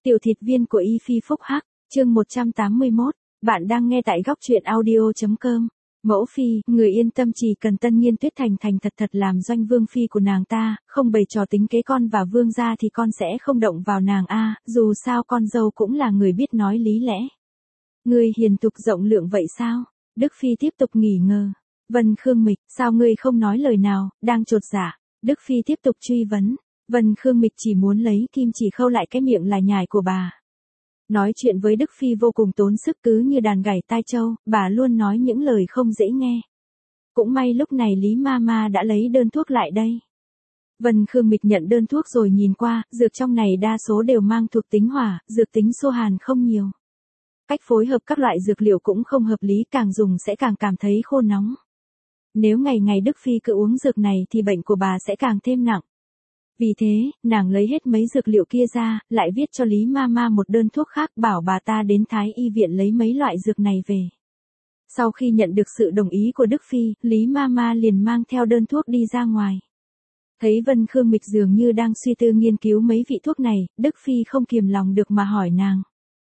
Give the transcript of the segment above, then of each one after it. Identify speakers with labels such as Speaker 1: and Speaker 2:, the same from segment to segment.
Speaker 1: Tiểu thịt viên của Y Phi Phúc Hắc, chương 181, bạn đang nghe tại góc truyện audio.com. Mẫu phi, người yên tâm, chỉ cần Tân Nhiên Tuyết thành thành thật thật làm doanh vương phi của nàng ta, không bày trò tính kế con và vương gia thì con sẽ không động vào nàng a, dù sao con dâu cũng là người biết nói lý lẽ. Ngươi hiền tục rộng lượng vậy sao? Đức phi tiếp tục nghỉ ngờ. Vân Khương Mịch, sao ngươi không nói lời nào, đang chột dạ. Đức phi tiếp tục truy vấn. Vân Khương Mịch chỉ muốn lấy kim chỉ khâu lại cái miệng lải nhải của bà. Nói chuyện với Đức phi vô cùng tốn sức, cứ như đàn gảy tai trâu, bà luôn nói những lời không dễ nghe. Cũng may lúc này Lý Mama đã lấy đơn thuốc lại đây. Vân Khương Mịch nhận đơn thuốc rồi nhìn qua, dược trong này đa số đều mang thuộc tính hỏa, dược tính xô hàn không nhiều. Cách phối hợp các loại dược liệu cũng không hợp lý, càng dùng sẽ càng cảm thấy khô nóng. Nếu ngày ngày Đức phi cứ uống dược này thì bệnh của bà sẽ càng thêm nặng. Vì thế, nàng lấy hết mấy dược liệu kia ra, lại viết cho Lý Mama một đơn thuốc khác, bảo bà ta đến Thái y viện lấy mấy loại dược này về. Sau khi nhận được sự đồng ý của Đức phi, Lý Mama liền mang theo đơn thuốc đi ra ngoài. Thấy Vân Khương Mịch dường như đang suy tư nghiên cứu mấy vị thuốc này, Đức phi không kiềm lòng được mà hỏi nàng.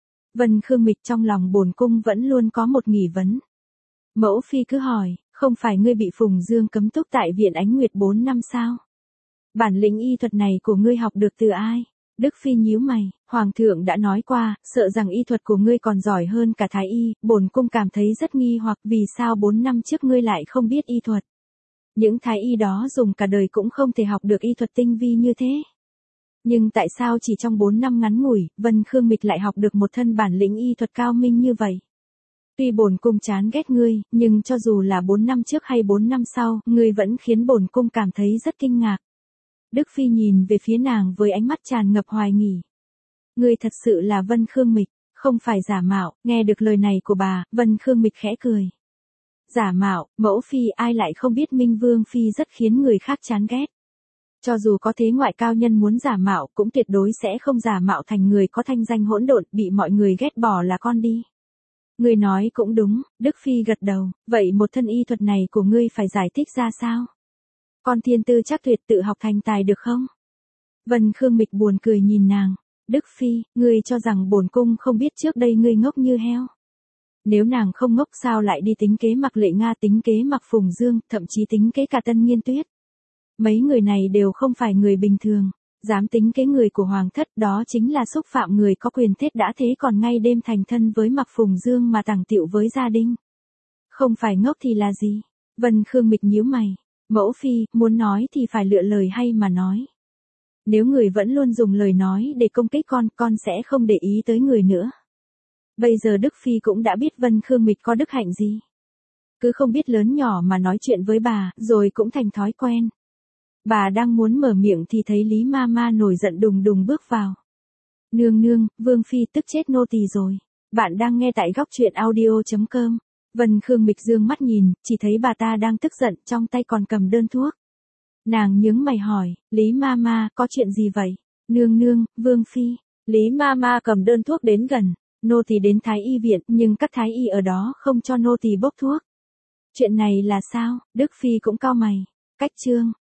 Speaker 1: Vân Khương Mịch, trong lòng bổn cung vẫn luôn có một nghi vấn. Mẫu phi cứ hỏi, không phải ngươi bị Phùng Dương cấm túc tại viện Ánh Nguyệt 4 năm sao? Bản lĩnh y thuật này của ngươi học được từ ai? Đức phi nhíu mày, hoàng thượng đã nói qua, sợ rằng y thuật của ngươi còn giỏi hơn cả thái y, bổn cung cảm thấy rất nghi hoặc vì sao 4 năm trước ngươi lại không biết y thuật. Những thái y đó dùng cả đời cũng không thể học được y thuật tinh vi như thế. Nhưng tại sao chỉ trong 4 năm ngắn ngủi, Vân Khương Mịch lại học được một thân bản lĩnh y thuật cao minh như vậy? Tuy bổn cung chán ghét ngươi, nhưng cho dù là 4 năm trước hay 4 năm sau, ngươi vẫn khiến bổn cung cảm thấy rất kinh ngạc. Đức phi nhìn về phía nàng với ánh mắt tràn ngập hoài nghi. Ngươi thật sự là Vân Khương Mịch, không phải giả mạo. Nghe được lời này của bà, Vân Khương Mịch khẽ cười. Giả mạo, mẫu phi, ai lại không biết Minh Vương phi rất khiến người khác chán ghét. Cho dù có thế ngoại cao nhân muốn giả mạo, cũng tuyệt đối sẽ không giả mạo thành người có thanh danh hỗn độn, bị mọi người ghét bỏ là con đi. Ngươi nói cũng đúng, Đức phi gật đầu. Vậy một thân y thuật này của ngươi phải giải thích ra sao? Con thiên tư chắc tuyệt, tự học thành tài được không? Vân Khương Mịch buồn cười nhìn nàng. Đức phi, ngươi cho rằng bổn cung không biết trước đây ngươi ngốc như heo. Nếu nàng không ngốc sao lại đi tính kế Mặc Lệ Nga, tính kế Mặc Phùng Dương, thậm chí tính kế cả Tân Nhiên Tuyết. Mấy người này đều không phải người bình thường. Dám tính kế người của hoàng thất, đó chính là xúc phạm người có quyền thế đã thế còn ngay đêm thành thân với Mặc Phùng Dương mà tàng tiệu với gia đình. Không phải ngốc thì là gì? Vân Khương Mịch nhíu mày. Mẫu phi, muốn nói thì phải lựa lời hay mà nói. Nếu người vẫn luôn dùng lời nói để công kích con sẽ không để ý tới người nữa. Bây giờ Đức phi cũng đã biết Vân Khương Mịch có đức hạnh gì. Cứ không biết lớn nhỏ mà nói chuyện với bà, rồi cũng thành thói quen. Bà đang muốn mở miệng thì thấy Lý Mama nổi giận đùng đùng bước vào. Nương nương, Vương phi tức chết nô tỳ rồi. Bạn đang nghe tại góc truyện audio.com. Vân Khương Mịch dương mắt nhìn, chỉ thấy bà ta đang tức giận, trong tay còn cầm đơn thuốc. Nàng nhướng mày hỏi, Lý Mama, có chuyện gì vậy? Nương nương, Vương phi. Lý Mama cầm đơn thuốc đến gần. Nô tỳ đến Thái y viện, nhưng các thái y ở đó không cho nô tỳ bốc thuốc. Chuyện này là sao? Đức phi cũng cau mày. Cách chương.